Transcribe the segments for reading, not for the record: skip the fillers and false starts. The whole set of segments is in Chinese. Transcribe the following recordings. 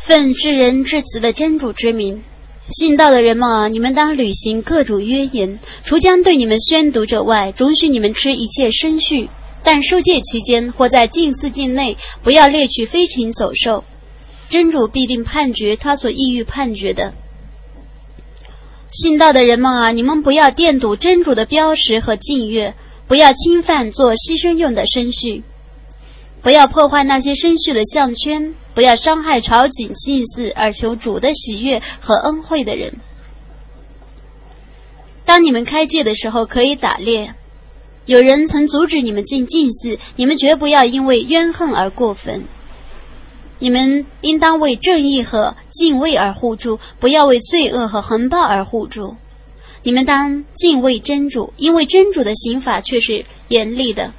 奉至仁至慈的真主之名，信道的人们啊，你们当履行各种约言，除将对你们宣读者外，准许你们吃一切生畜，但受戒期间或在禁寺境内，不要猎取飞禽走兽。真主必定判决他所意欲判决的。信道的人们啊，你们不要玷渎真主的标识和禁约，不要侵犯做牺牲用的牲畜，不要破坏那些牲畜的项圈，不要伤害朝觐祭祀而求主的喜悦和恩惠的人。当你们开戒的时候，可以打猎。有人曾阻止你们进祭祀，你们绝不要因为怨恨而过分。你们应当为正义和敬畏而护助，不要为罪恶和横暴而护助。你们当敬畏真主，因为真主的刑罚却是严厉的。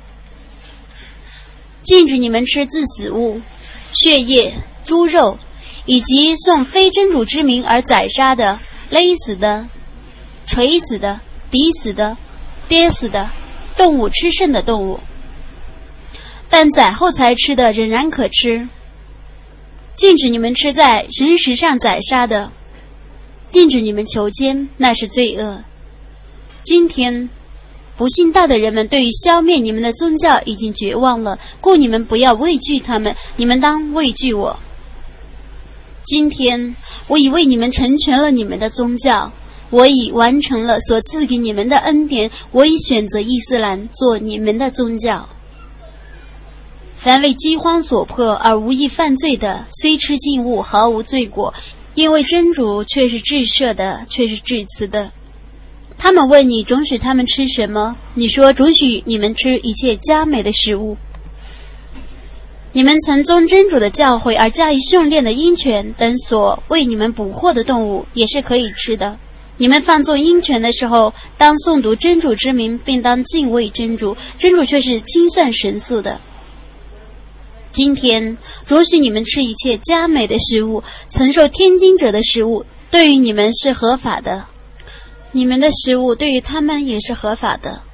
禁止你们吃自死物、血液、猪肉，以及送非真主之名而宰杀的、勒死的、锤死的、抵死的、憋死的动物吃剩的动物，但宰后才吃的仍然可吃。禁止你们吃在神石上宰杀的，禁止你们求奸，那是罪恶。今天不信道的人们对于消灭你们的宗教已经绝望了，故你们不要畏惧他们，你们当畏惧我。今天我已为你们成全了你们的宗教，我已完成了所赐给你们的恩典，我已选择伊斯兰做你们的宗教。凡为饥荒所迫而无意犯罪的，虽吃禁物毫无罪过，因为真主却是至赦的，却是至慈的。他们问你准许他们吃什么，你说准许你们吃一切佳美的食物。你们曾遵真主的教诲而加以训练的鹰犬等所为你们捕获的动物也是可以吃的。你们放纵鹰犬的时候，当诵读真主之名，并当敬畏真主，真主却是清算神速的。今天准许你们吃一切佳美的食物，曾受天经者的食物对于你们是合法的，你们的食物对于他们也是合法的。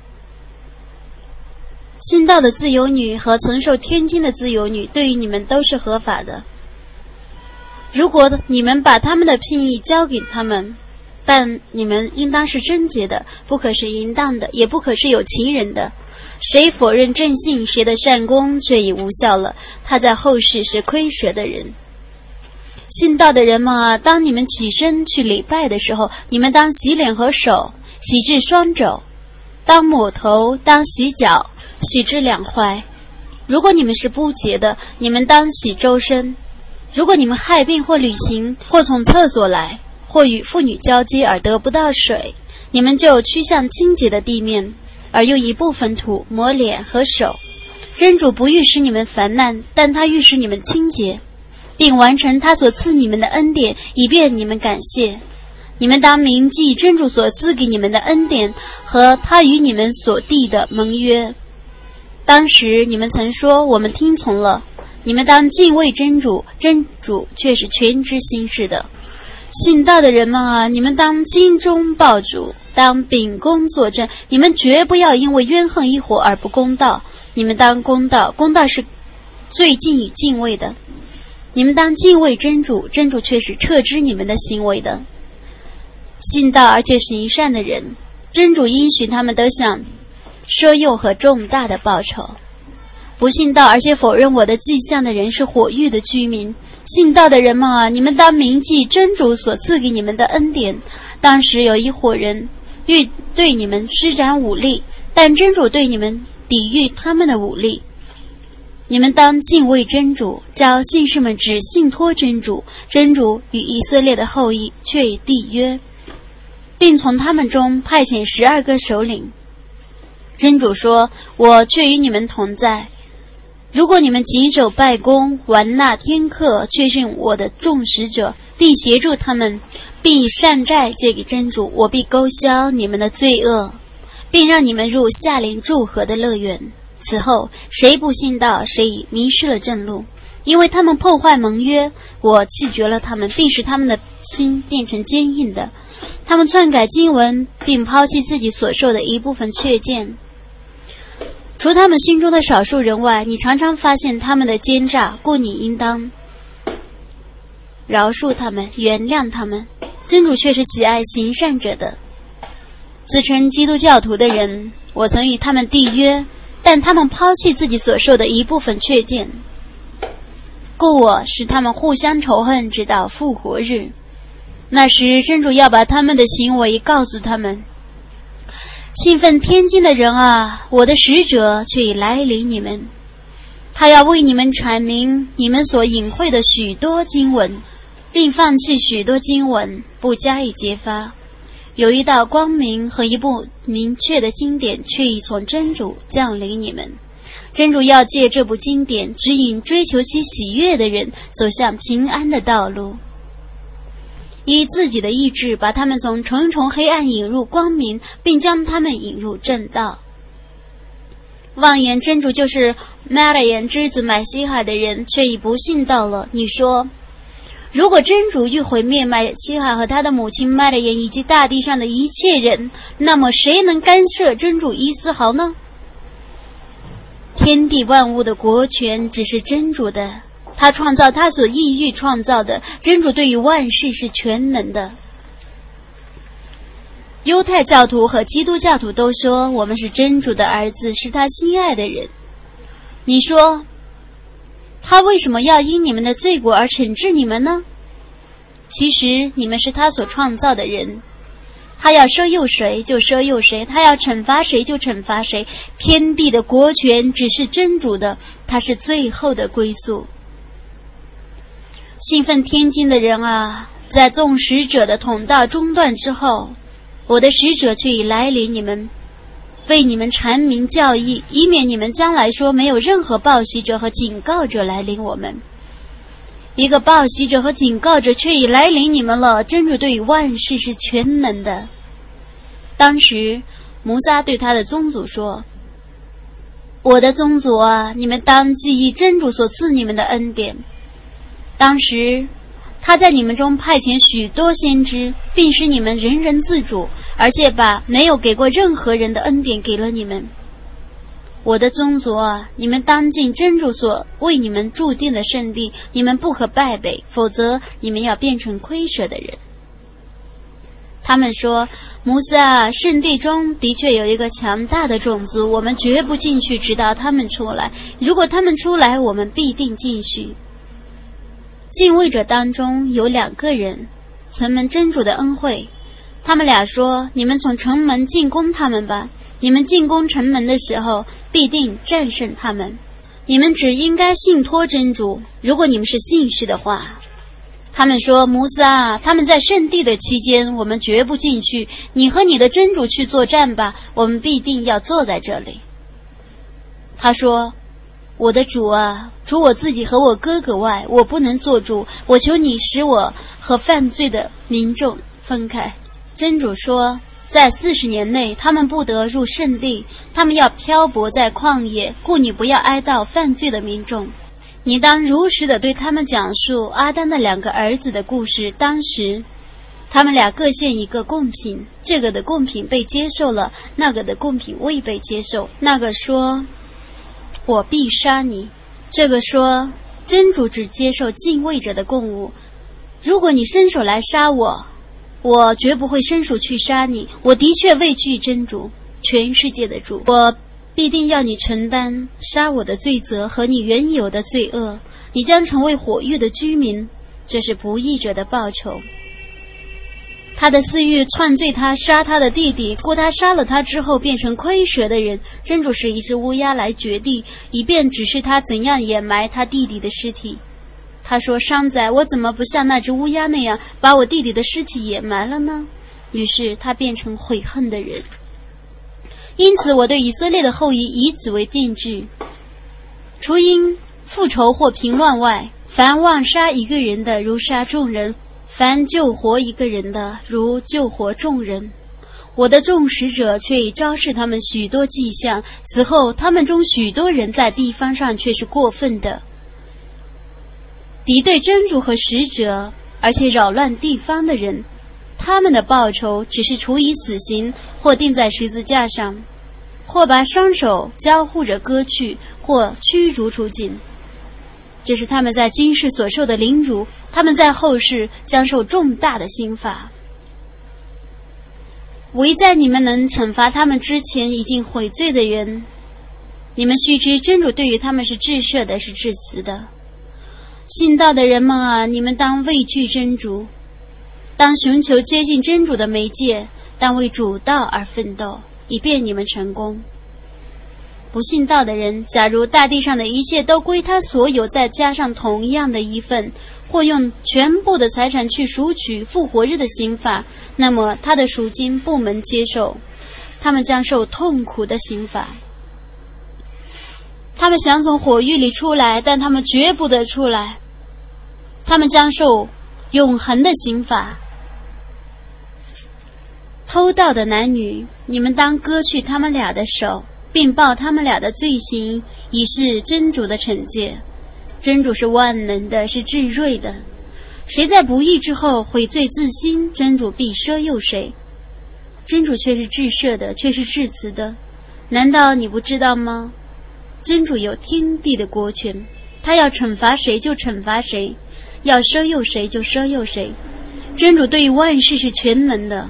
信道的自由女和曾受天经的自由女对于你们都是合法的。如果你们把他们的聘意交给他们，但你们应当是贞洁的，不可是淫荡的，也不可是有情人的。谁否认正信，谁的善功却已无效了，他在后世是亏折的人。信道的人们啊，当你们起身去礼拜的时候，你们当洗脸和手，洗至双肘；当抹头，当洗脚，洗至两踝。如果你们是不洁的，你们当洗周身。如果你们害病或旅行，或从厕所来，或与妇女交接而得不到水，你们就趋向清洁的地面，而用一部分土抹脸和手。真主不欲使你们烦难，但他欲使你们清洁，并完成他所赐你们的恩典，以便你们感谢。你们当铭记真主所赐给你们的恩典和他与你们所缔的盟约。当时你们曾说，我们听从了。你们当敬畏真主，真主却是全知心事的。信道的人们啊，你们当精忠报主，当秉公作证，你们绝不要因为怨恨一伙而不公道。你们当公道，公道是最近与敬畏的。你们当敬畏真主，真主却是撤知你们的行为的。信道而且行善的人，真主应许他们得享奢诱和重大的报酬。不信道而且否认我的迹象的人是火狱的居民。信道的人们啊，你们当铭记真主所赐给你们的恩典。当时有一伙人欲对你们施展武力，但真主对你们抵御他们的武力。你们当敬畏真主，叫信士们只信托真主。真主与以色列的后裔却已缔约，并从他们中派遣12个首领。真主说，我却与你们同在。如果你们谨守拜功，玩纳天课，确信我的众使者，并协助他们，并以善债借给真主，我必勾销你们的罪恶，并让你们入夏莲祝贺的乐园。此后谁不信道，谁已迷失了正路，因为他们破坏盟约，我弃绝了他们，并使他们的心变成坚硬的。他们篡改经文，并抛弃自己所受的一部分确见。除他们心中的少数人外，你常常发现他们的奸诈，故你应当饶恕他们，原谅他们。真主却是喜爱行善者的。自称基督教徒的人，我曾与他们缔约，但他们抛弃自己所受的一部分确见，故我使他们互相仇恨，直到复活日。那时真主要把他们的行为告诉他们。信奉天经的人啊，我的使者却已来临你们，他要为你们阐明你们所隐晦的许多经文，并放弃许多经文，不加以揭发。有一道光明和一部明确的经典却已从真主降临你们。真主要借这部经典指引追求其喜悦的人走向平安的道路，以自己的意志把他们从重重黑暗引入光明，并将他们引入正道。妄言真主就是麦勒言之子买西海的人，却已不信道了。你说，如果真主欲毁灭买西海和他的母亲麦勒言以及大地上的一切人，那么谁能干涉真主一丝毫呢？天地万物的国权只是真主的，他创造他所意欲创造的，真主对于万事是全能的。犹太教徒和基督教徒都说我们是真主的儿子，是他心爱的人。你说，他为什么要因你们的罪过而惩治你们呢？其实你们是他所创造的人，他要赦宥谁就赦宥谁，他要惩罚谁就惩罚谁。天地的国权只是真主的，他是最后的归宿。信奉天经的人啊，在众使者的统道中断之后，我的使者却已来临你们，为你们阐明教义，以免你们将来说没有任何报喜者和警告者来临我们。一个报喜者和警告者却已来临你们了，真主对于万事是全能的。当时摩萨对他的宗族说，我的宗族啊，你们当记忆真主所赐你们的恩典。当时他在你们中派遣许多先知，并使你们人人自主，而且把没有给过任何人的恩典给了你们。我的宗族啊，你们当进真主所为你们注定的圣地，你们不可败北，否则你们要变成亏舍的人。他们说，摩萨，圣地中的确有一个强大的种族，我们绝不进去直到他们出来，如果他们出来，我们必定进去。敬畏者当中有2个人曾蒙真主的恩惠，他们俩说，你们从城门进攻他们吧，你们进攻城门的时候必定战胜他们，你们只应该信托真主，如果你们是信士的话。他们说，摩萨，他们在圣地的期间我们绝不进去，你和你的真主去作战吧，我们必定要坐在这里。他说，我的主啊，除我自己和我哥哥外，我不能做主，我求你使我和犯罪的民众分开。真主说，在40年内他们不得入圣地，他们要漂泊在旷野，故你不要哀悼犯罪的民众。你当如实的对他们讲述阿丹的2个儿子的故事。当时他们俩各献一个贡品，这个的贡品被接受了，那个的贡品未被接受。那个说，我必杀你，这个说，真主只接受敬畏者的供物，如果你伸手来杀我，我绝不会伸手去杀你，我的确畏惧真主，全世界的主，我必定要你承担杀我的罪责和你原有的罪恶，你将成为火狱的居民，这是不义者的报酬。他的私欲篡罪他，杀他的弟弟，故他杀了他之后变成亏蛇的人。真主使一只乌鸦来掘地，以便指示他怎样掩埋他弟弟的尸体。他说，商宰，我怎么不像那只乌鸦那样把我弟弟的尸体掩埋了呢？于是他变成悔恨的人。因此我对以色列的后裔以此为定制，除因复仇或平乱外，凡妄杀一个人的，如杀众人；凡救活一个人的，如救活众人。我的众使者却已昭示他们许多迹象，此后他们中许多人在地方上却是过分的，敌对真主和使者，而且扰乱地方的人，他们的报酬只是处以死刑，或钉在十字架上，或把双手交互着割去，或驱逐出境。 这是他们在今世所受的凌辱，他们在后世将受重大的刑罚。唯在你们能惩罚他们之前已经悔罪的人，你们须知真主对于他们是至赦的，是至慈的。信道的人们啊，你们当畏惧真主，当寻求接近真主的媒介，当为主道而奋斗，以便你们成功。不信道的人，假如大地上的一切都归他所有，再加上同样的一份，或用全部的财产去赎取复活日的刑罚，那么他的赎金不能接受，他们将受痛苦的刑罚。他们想从火狱里出来，但他们绝不得出来，他们将受永恒的刑罚。偷盗的男女，你们当割去他们俩的手，并报他们俩的罪行，以示真主的惩戒。真主是万能的，是至睿的。谁在不义之后悔罪自新，真主必赦宥谁。真主却是至赦的，却是至慈的。难道你不知道吗？真主有天地的国权，他要惩罚谁就惩罚谁，要赦宥谁就赦宥谁。真主对于万事是全能的。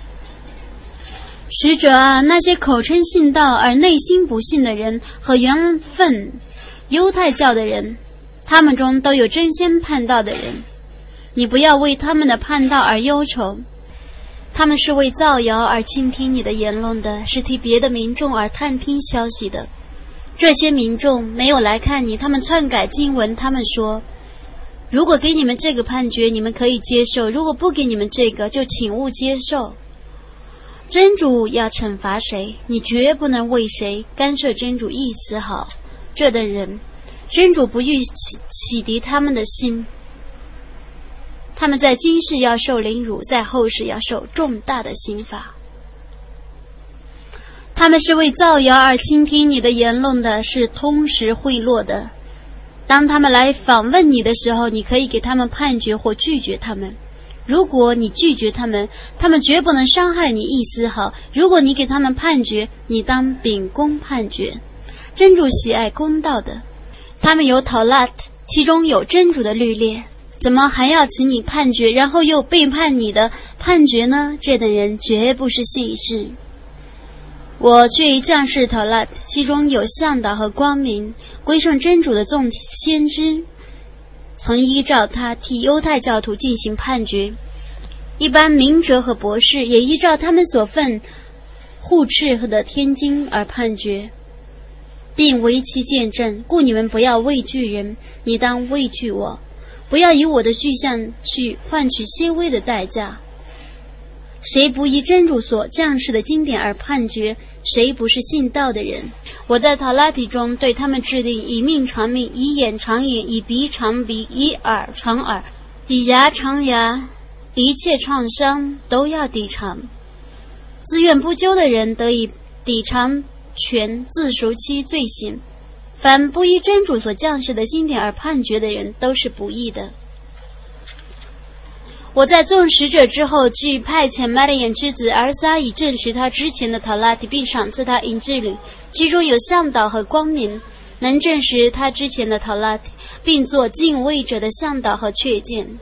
使者啊，那些口称信道而内心不信的人和原份犹太教的人，他们中都有真先叛道的人，你不要为他们的叛道而忧愁，他们是为造谣而倾听你的言论的，是替别的民众而探听消息的。这些民众没有来看你，他们篡改经文，他们说，如果给你们这个判决，你们可以接受，如果不给你们这个，就请勿接受。真主要惩罚谁，你绝不能为谁干涉真主一丝毫。这等人，真主不欲启迪他们的心，他们在今世要受凌辱，在后世要受重大的刑罚。他们是为造谣而倾听你的言论的，是通识贿赂的。当他们来访问你的时候，你可以给他们判决或拒绝他们。如果你拒绝他们，他们绝不能伤害你一丝毫；如果你给他们判决，你当秉公判决。真主喜爱公道的。他们有讨拉，其中有真主的律例，怎么还要请你判决，然后又背叛你的判决呢？这等人绝不是信士。我却降世讨拉，其中有向导和光明，归顺真主的众先知，曾依照他替犹太教徒进行判决。一般明哲和博士也依照他们所分护敕的天经而判决，并为其见证。故你们不要畏惧人，你当畏惧我，不要以我的具象去换取些微的代价。谁不依真主所降世的经典而判决，谁不是信道的人。我在讨拉体中对他们制定以命偿命，以眼偿眼，以鼻偿鼻，以耳偿耳，以牙偿牙，一切创伤都要抵偿。自愿不究的人得以抵偿全自赎其罪行，凡不依真主所降世的经典而判决的人都是不义的。我在众使者之后，即派遣麦勒眼之子尔撒，以证实他之前的讨拉体，并赏赐他引致领，其中有向导和光明，能证实他之前的讨拉体，并做敬畏者的向导和确见。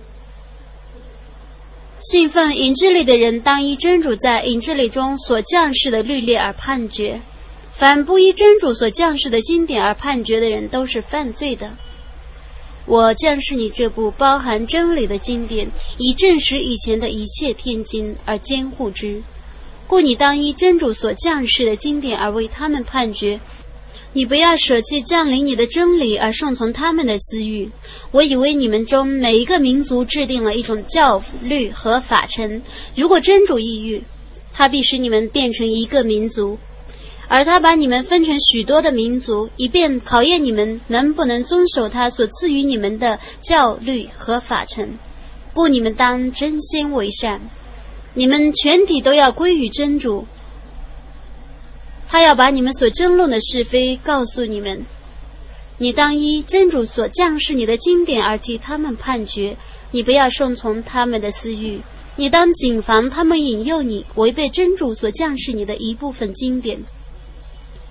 信奉引致里的人当依真主在引致里中所降世的律例而判决，凡不依真主所降世的经典而判决的人都是犯罪的。我降世你这部包含真理的经典，以证实以前的一切天经而监护之，故你当依真主所降世的经典而为他们判决。你不要舍弃降临你的真理而顺从他们的私欲。我以为你们中每一个民族制定了一种教律和法程，如果真主意欲，他必使你们变成一个民族，而他把你们分成许多的民族，以便考验你们能不能遵守他所赐予你们的教律和法程。故你们当争先为善，你们全体都要归于真主，他要把你们所争论的是非告诉你们。你当依真主所降世你的经典而替他们判决，你不要顺从他们的私欲，你当谨防他们引诱你违背真主所降世你的一部分经典。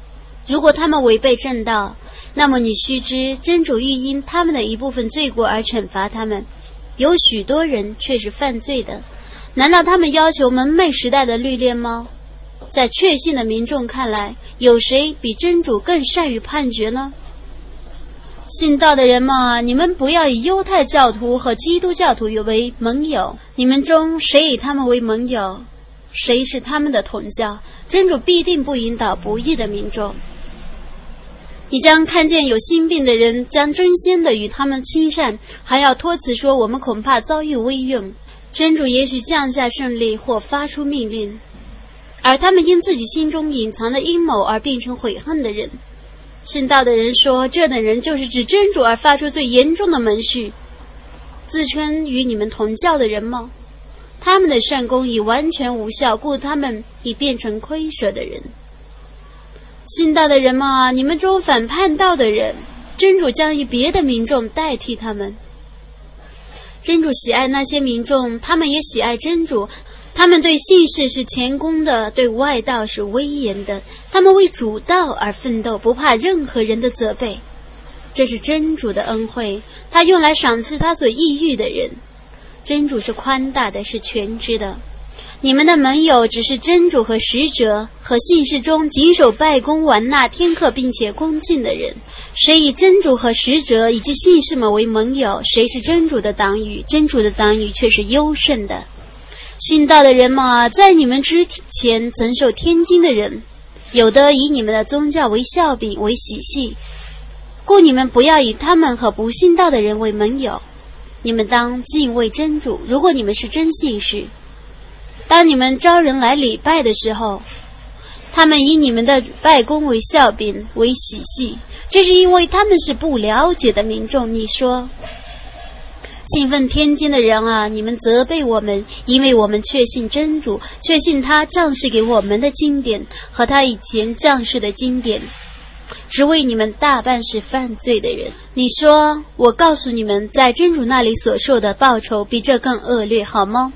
如果他们违背正道，那么你须知，真主欲因他们的一部分罪过而惩罚他们。有许多人却是犯罪的，难道他们要求蒙昧时代的律练吗？在确信的民众看来，有谁比真主更善于判决呢？信道的人们啊，你们不要以犹太教徒和基督教徒为盟友，你们中谁以他们为盟友，谁是他们的同教，真主必定不引导不义的民众。你将看见有心病的人将争先的与他们亲善，还要托辞说我们恐怕遭遇危用，真主也许降下胜利或发出命令，而他们因自己心中隐藏的阴谋而变成悔恨的人。信道的人说，这等人就是指真主而发出最严重的盟誓，自称与你们同教的人吗？他们的善功已完全无效，故他们已变成亏舍的人。信道的人们啊，你们中反叛道的人，真主将以别的民众代替他们。真主喜爱那些民众，他们也喜爱真主。他们对信士是前功的，对外道是威严的。他们为主道而奋斗，不怕任何人的责备。这是真主的恩惠，他用来赏赐他所抑郁的人。真主是宽大的，是全知的。你们的盟友只是真主和使者和信士中谨守拜功完纳天课并且恭敬的人。谁以真主和使者以及信士们为盟友，谁是真主的党羽，真主的党羽却是优胜的。信道的人们啊，在你们之前曾受天经的人，有的以你们的宗教为笑柄为喜戏，故你们不要以他们和不信道的人为盟友。你们当敬畏真主，如果你们是真信士。当你们招人来礼拜的时候，他们以你们的拜功为笑柄为喜戏，这是因为他们是不了解的民众。你说，信奉天经的人啊，你们责备我们，因为我们确信真主，确信他降世给我们的经典和他以前降世的经典，只为你们大半是犯罪的人。你说，我告诉你们，在真主那里所受的报酬比这更恶劣，好吗？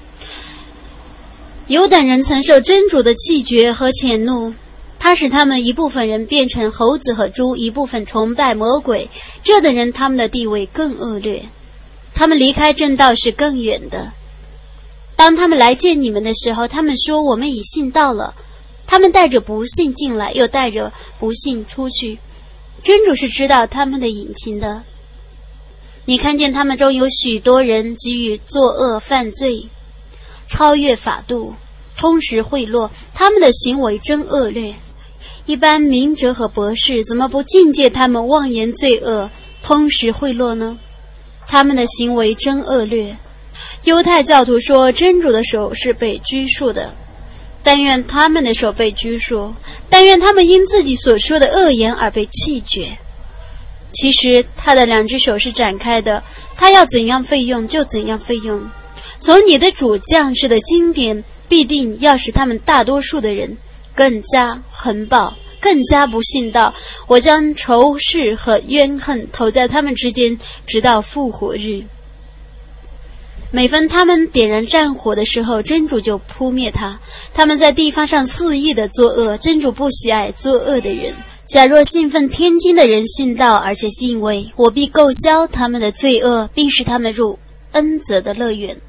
有等人曾受真主的气绝和谴怒，他使他们一部分人变成猴子和猪，一部分崇拜魔鬼，这等人他们的地位更恶劣，他们离开正道是更远的。当他们来见你们的时候，他们说我们已信道了，他们带着不信进来，又带着不信出去，真主是知道他们的隐情的。你看见他们中有许多人给予作恶犯罪，超越法度，通识贿赂，他们的行为真恶劣。一般明哲和博士怎么不禁戒他们妄言罪恶，通识贿赂呢？他们的行为真恶劣。犹太教徒说真主的手是被拘束的，但愿他们的手被拘束，但愿他们因自己所说的恶言而被气绝。其实他的两只手是展开的，他要怎样费用就怎样费用。从你的主降世的经典必定要使他们大多数的人更加横暴，更加不信道。我将仇视和怨恨投在他们之间，直到复活日。每逢他们点燃战火的时候，真主就扑灭他。他们在地方上肆意的作恶，真主不喜爱作恶的人。假若信奉天经的人信道而且敬畏，我必购销他们的罪恶，并使他们入恩泽的乐园。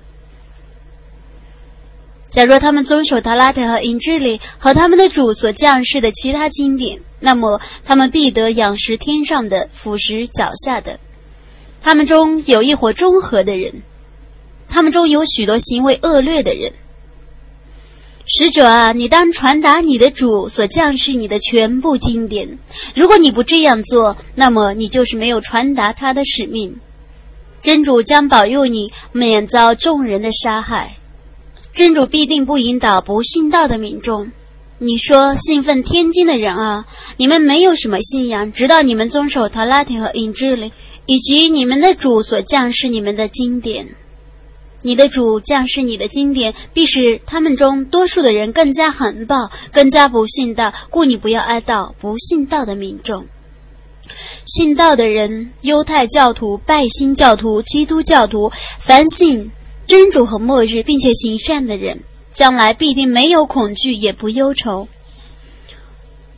假若他们遵守塔拉特和引致里和他们的主所降世的其他经典，那么他们必得仰食天上的，俯食脚下的。他们中有一伙中和的人，他们中有许多行为恶劣的人。使者啊，你当传达你的主所降世你的全部经典。如果你不这样做，那么你就是没有传达他的使命。真主将保佑你免遭众人的杀害。真主必定不引导不信道的民众。你说信奉天经的人啊，你们没有什么信仰，直到你们遵守塔拉提和引致里，以及你们的主所降世你们的经典。你的主降世你的经典，必使他们中多数的人更加横暴，更加不信道，故你不要哀悼不信道的民众。信道的人，犹太教徒、拜新教徒、基督教徒，凡信真主和末日并且行善的人，将来必定没有恐惧也不忧愁。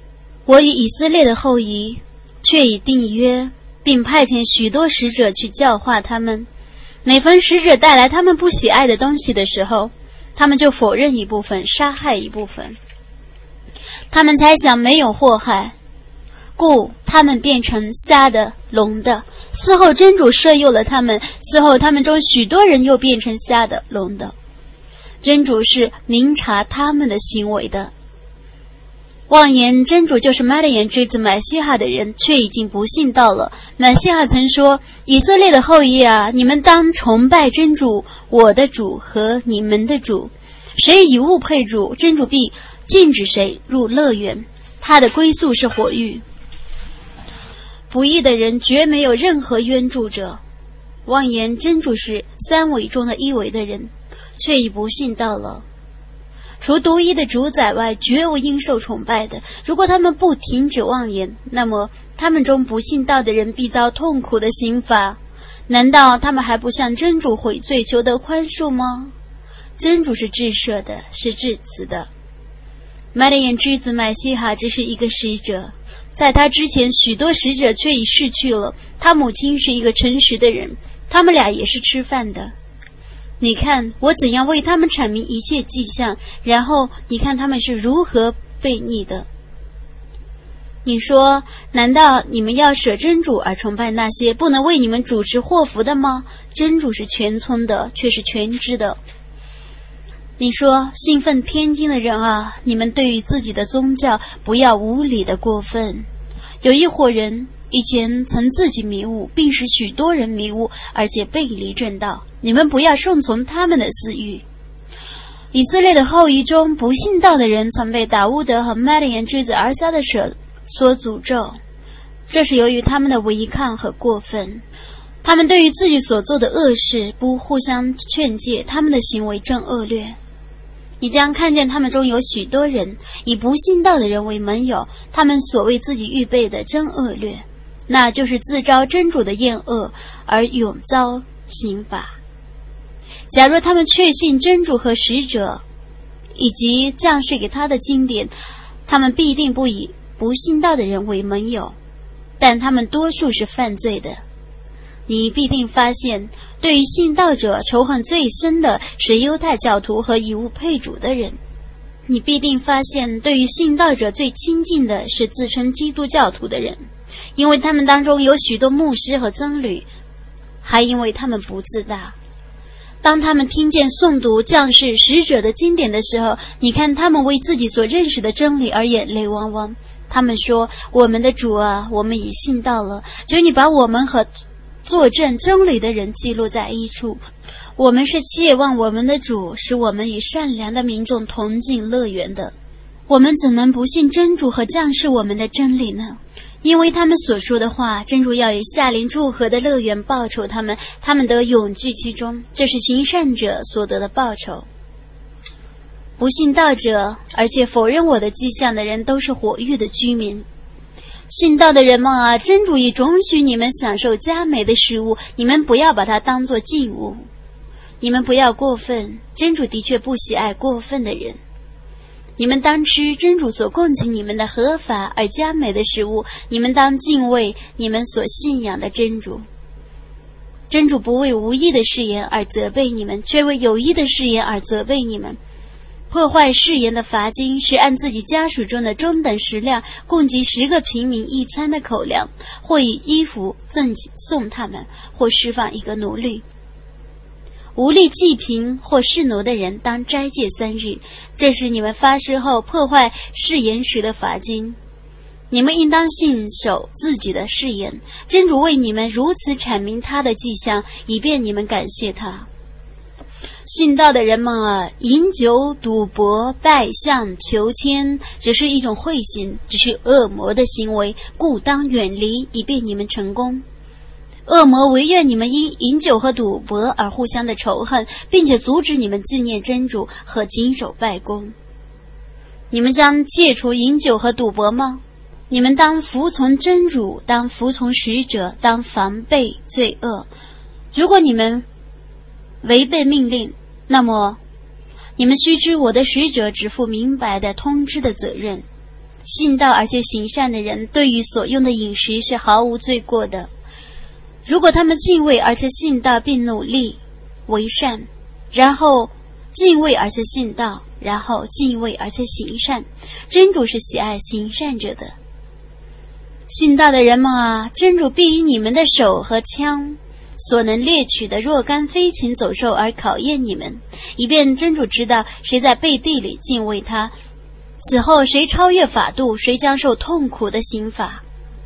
我与以色列的后裔却已订约，并派遣许多使者去教化他们。每逢使者带来他们不喜爱的东西的时候，他们就否认一部分，杀害一部分。他们猜想没有祸害，故他们变成瞎的、聋的。嗣后真主赦宥了他们，嗣后他们中许多人又变成瞎的、聋的。真主是明察他们的行为的。妄言真主就是玛利亚之子买西哈的人，却已经不信道了。买西哈曾说：以色列的后裔啊，你们当崇拜真主，我的主和你们的主。谁以物配主，真主必禁止谁入乐园，他的归宿是火狱。不义的人绝没有任何冤助者。妄言真主是三位中的一位的人，却已不信道了。除独一的主宰外，绝无应受崇拜的。如果他们不停止妄言，那么他们中不信道的人必遭痛苦的刑罚。难道他们还不向真主悔罪，求得宽恕吗？真主是至赦的，是至慈的。玛利亚之子买西哈只是一个使者，在他之前许多使者却已逝去了。他母亲是一个诚实的人，他们俩也是吃饭的。你看我怎样为他们阐明一切迹象，然后你看他们是如何悖逆的。你说，难道你们要舍真主而崇拜那些不能为你们主持祸福的吗？真主是全聪的，却是全知的。你说，信奉天经的人啊，你们对于自己的宗教不要无理的过分。有一伙人以前曾自己迷雾，并使许多人迷雾，而且背离正道，你们不要顺从他们的私欲。以色列的后裔中不信道的人曾被达乌德和麦利延之子儿撒的舍所诅咒，这是由于他们的违抗和过分。他们对于自己所做的恶事不互相劝诫，他们的行为正恶劣。你将看见他们中有许多人以不信道的人为盟友，他们所为自己预备的真恶劣，那就是自招真主的厌恶而永遭刑罚。假若他们确信真主和使者以及降世给他的经典，他们必定不以不信道的人为盟友，但他们多数是犯罪的。你必定发现，对于信道者仇恨最深的是犹太教徒和以物配主的人。你必定发现，对于信道者最亲近的是自称基督教徒的人，因为他们当中有许多牧师和僧侣，还因为他们不自大。当他们听见诵读降世使者的经典的时候，你看他们为自己所认识的真理而眼泪汪汪。他们说：我们的主啊，我们已信道了，求你把我们和作证真理的人记录在一处。我们是切望我们的主使我们与善良的民众同进乐园的。我们怎能不信真主和降世我们的真理呢？因为他们所说的话，真主要以下临祝贺的乐园报酬他们，他们得永居其中，这是行善者所得的报酬。不信道者而且否认我的迹象的人，都是火狱的居民。信道的人们啊，真主已准许你们享受佳美的食物，你们不要把它当作禁物。你们不要过分，真主的确不喜爱过分的人。你们当吃真主所供给你们的合法而佳美的食物，你们当敬畏你们所信仰的真主。真主不为无益的誓言而责备你们，却为有益的誓言而责备你们。破坏誓言的罚金是按自己家属中的中等食量供给10个平民一餐的口粮，或以衣服送他们，或释放一个奴隶。无力济贫或侍奴的人当斋戒3日，这是你们发誓后破坏誓言时的罚金。你们应当信守自己的誓言，真主为你们如此阐明他的迹象，以便你们感谢他。信道的人们啊，饮酒、赌博、拜相、求签，只是一种秽行，只是恶魔的行为，故当远离，以便你们成功。恶魔惟愿你们因饮酒和赌博而互相的仇恨，并且阻止你们纪念真主和谨守拜功。你们将戒除饮酒和赌博吗？你们当服从真主，当服从使者，当防备罪恶。如果你们违背命令，那么你们须知我的使者只负明白的通知的责任。 信道而且行善的人，对于所用的饮食是毫无罪过的。如果他们敬畏而且信道，并努力为善，然后敬畏而且信道，然后敬畏而且行善，真主是喜爱行善者的。信道的人们啊，真主必以你们的手和枪所能猎取的若干飞禽走兽而考验你们，以便真主知道谁在背地里敬畏他，此后谁超越法度，谁将受痛苦的刑罚。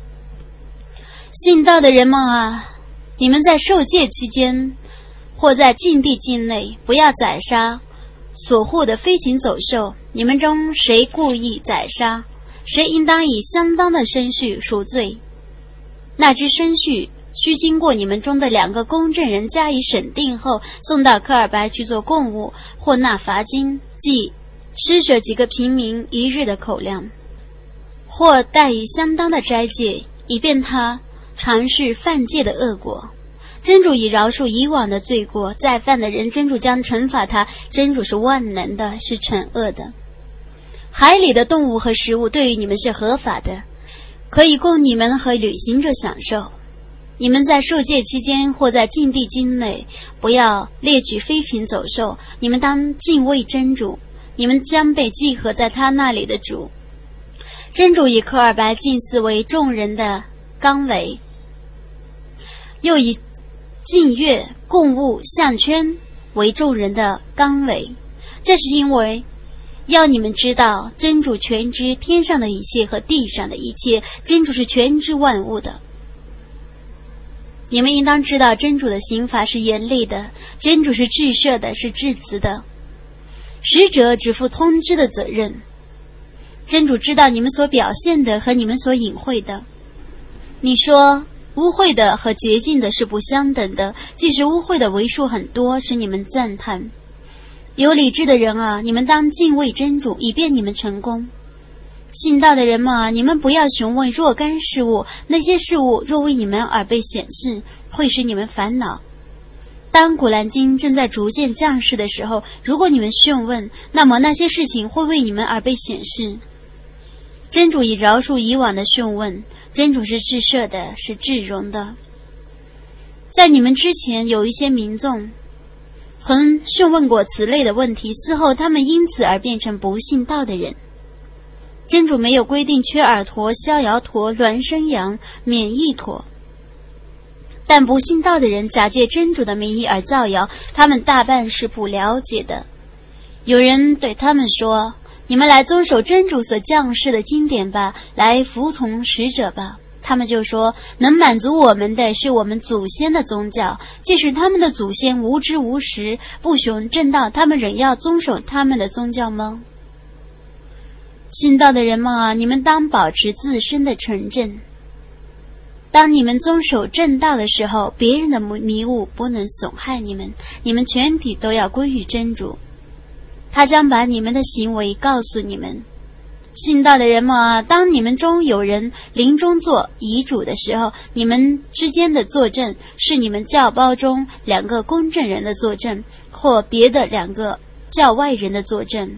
信道的人们啊，你们在受戒期间或在禁地境内，不要宰杀所护的飞禽走兽，你们中谁故意宰杀，谁应当以相当的牲畜赎罪。那只牲畜需经过你们中的2个公证人加以审定后，送到科尔白去做供物，或纳罚金，即施舍几个平民1日的口粮，或带以相当的斋戒，以便他尝试犯戒的恶果。真主已饶恕以往的罪过，再犯的人真主将惩罚他，真主是万能的，是惩恶的。海里的动物和食物对于你们是合法的，可以供你们和旅行者享受。你们在受戒期间或在禁地境内，不要猎取飞禽走兽，你们当敬畏真主，你们将被集合在他那里的主。真主以科尔白近似为众人的纲围，又以禁月、供物、项圈为众人的纲围，这是因为要你们知道，真主全知天上的一切和地上的一切，真主是全知万物的。你们应当知道，真主的刑罚是严厉的，真主是至赦的，是至慈的。使者只负通知的责任，真主知道你们所表现的和你们所隐晦的。你说污秽的和洁净的是不相等的，即使污秽的为数很多，使你们赞叹。有理智的人啊，你们当敬畏真主，以便你们成功。信道的人们啊，你们不要询问若干事物，那些事物若为你们而被显示，会使你们烦恼。当古兰经正在逐渐降世的时候，如果你们询问，那么那些事情会为你们而被显示。真主已饶恕以往的询问，真主是至赦的，是至容的。在你们之前有一些民众曾询问过此类的问题，嗣后他们因此而变成不信道的人。真主没有规定缺耳驼、逍遥驼、孪生羊、免疫驼，但不信道的人假借真主的名义而造谣，他们大半是不了解的。有人对他们说，你们来遵守真主所降世的经典吧，来服从使者吧。他们就说，能满足我们的是我们祖先的宗教，即使他们的祖先无知无识，不雄正道，他们仍要遵守他们的宗教吗？信道的人们啊，你们当保持自身的纯正。当你们遵守正道的时候，别人的迷雾不能损害你们，你们全体都要归于真主，他将把你们的行为告诉你们。信道的人们啊，当你们中有人临终做遗嘱的时候，你们之间的作证是你们教胞中2个公证人的作证，或别的2个教外人的作证。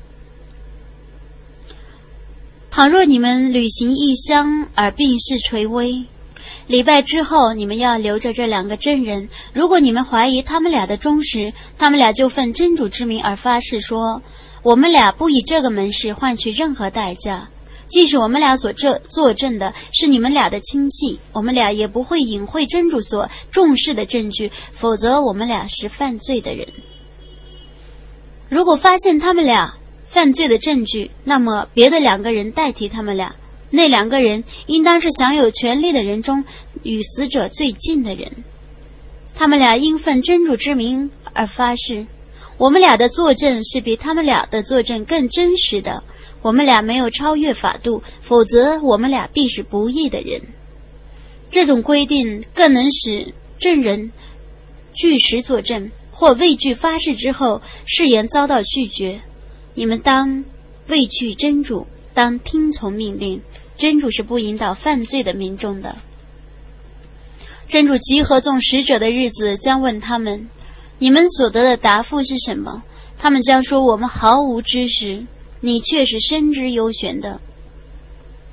倘若你们旅行异乡而病势垂危，礼拜之后你们要留着这2个证人，如果你们怀疑他们俩的忠实，他们俩就奉真主之名而发誓说，我们俩不以这个门市换取任何代价，即使我们俩所作证的是你们俩的亲戚，我们俩也不会隐晦真主所重视的证据，否则我们俩是犯罪的人。如果发现他们俩犯罪的证据，那么别的2个人代替他们俩，那2个人应当是享有权利的人中与死者最近的人。他们俩应奉真主之名而发誓，我们俩的作证是比他们俩的作证更真实的，我们俩没有超越法度，否则我们俩必是不义的人。这种规定更能使证人据实作证，或畏惧发誓之后誓言遭到拒绝。你们当畏惧真主，当听从命令，真主是不引导犯罪的民众的。真主集合众使者的日子将问他们，你们所得的答复是什么？他们将说，我们毫无知识，你却是深知幽玄的。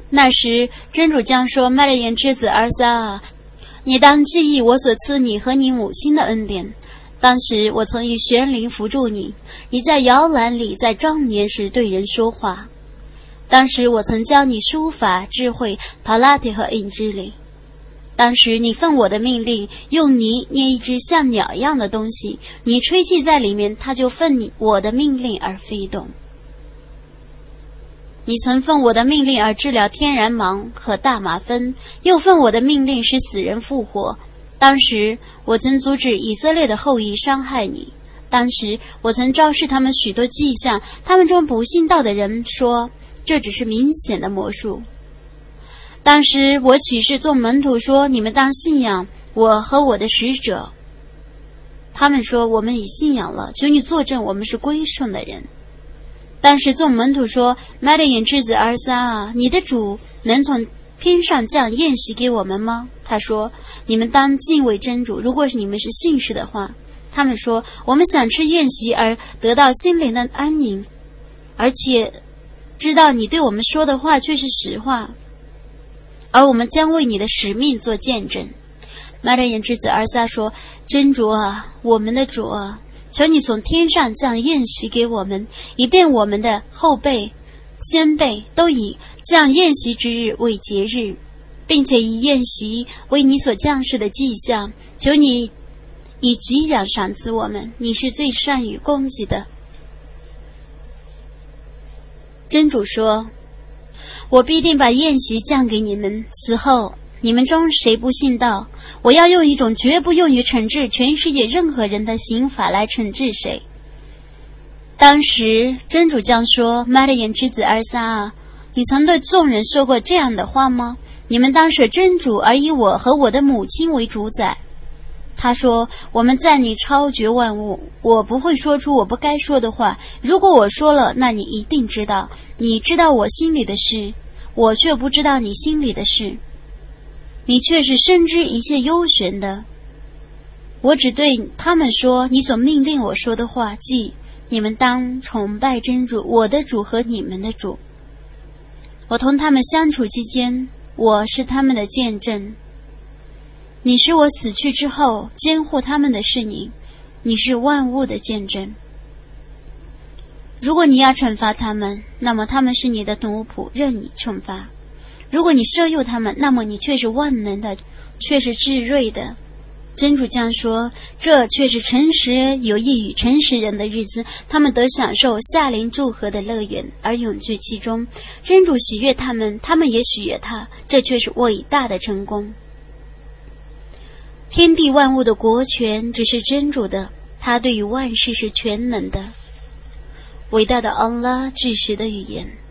那时真主将说：麦勒言之子儿撒啊，你当记忆我所赐你和你母亲的恩典。当时我曾以玄灵扶助你，你在摇篮里在壮年时对人说话。当时我曾教你书法、智慧、塔拉提和印之理。当时你奉我的命令，用泥捏一只像鸟一样的东西，你吹气在里面，它就奉我的命令而飞动。你曾奉我的命令而治疗天然盲和大麻风，又奉我的命令使死人复活。当时我曾阻止以色列的后裔伤害你。当时我曾昭示他们许多迹象，他们中不信道的人说，这只是明显的魔术。当时我起誓众门徒说，你们当信仰我和我的使者。他们说，我们已信仰了，求你作证，我们是归顺的人。当时众门徒说，麦勒眼之子儿撒啊，你的主能从天上降宴席给我们吗？他说，你们当敬畏真主，如果你们是信士的话。他们说，我们想吃宴席而得到心灵的安宁，而且知道你对我们说的话却是实话，而我们将为你的使命做见证。麦勒言之子儿撒说，真主啊，我们的主啊，求你从天上降宴席给我们，以便我们的后辈、先辈都以降宴席之日为节日，并且以宴席为你所降世的迹象。求你以给养赏赐我们，你是最善于供给的。真主说，我必定把宴席降给你们，此后你们中谁不信道，我要用一种绝不用于惩治全世界任何人的刑法来惩治谁。当时真主将说，麦勒言之子儿撒啊，你曾对众人说过这样的话吗？你们当舍真主而以我和我的母亲为主宰。他说，我们在你超绝万物，我不会说出我不该说的话，如果我说了，那你一定知道，你知道我心里的事，我却不知道你心里的事，你却是深知一切幽玄的。我只对他们说你所命令我说的话，即你们当崇拜真主，我的主和你们的主。我同他们相处期间，我是他们的见证。你是我死去之后监护他们的是你，你是万物的见证。如果你要惩罚他们，那么他们是你的奴仆，任你惩罚；如果你赦宥他们，那么你却是万能的，却是至睿的。真主将说，这却是诚实有益于诚实人的日子，他们得享受夏临祝贺的乐园，而永居其中。真主喜悦他们，他们也喜悦他，这却是伟大的成功。天地万物的国权只是真主的，他对于万事是全能的。伟大的安拉至实的语言。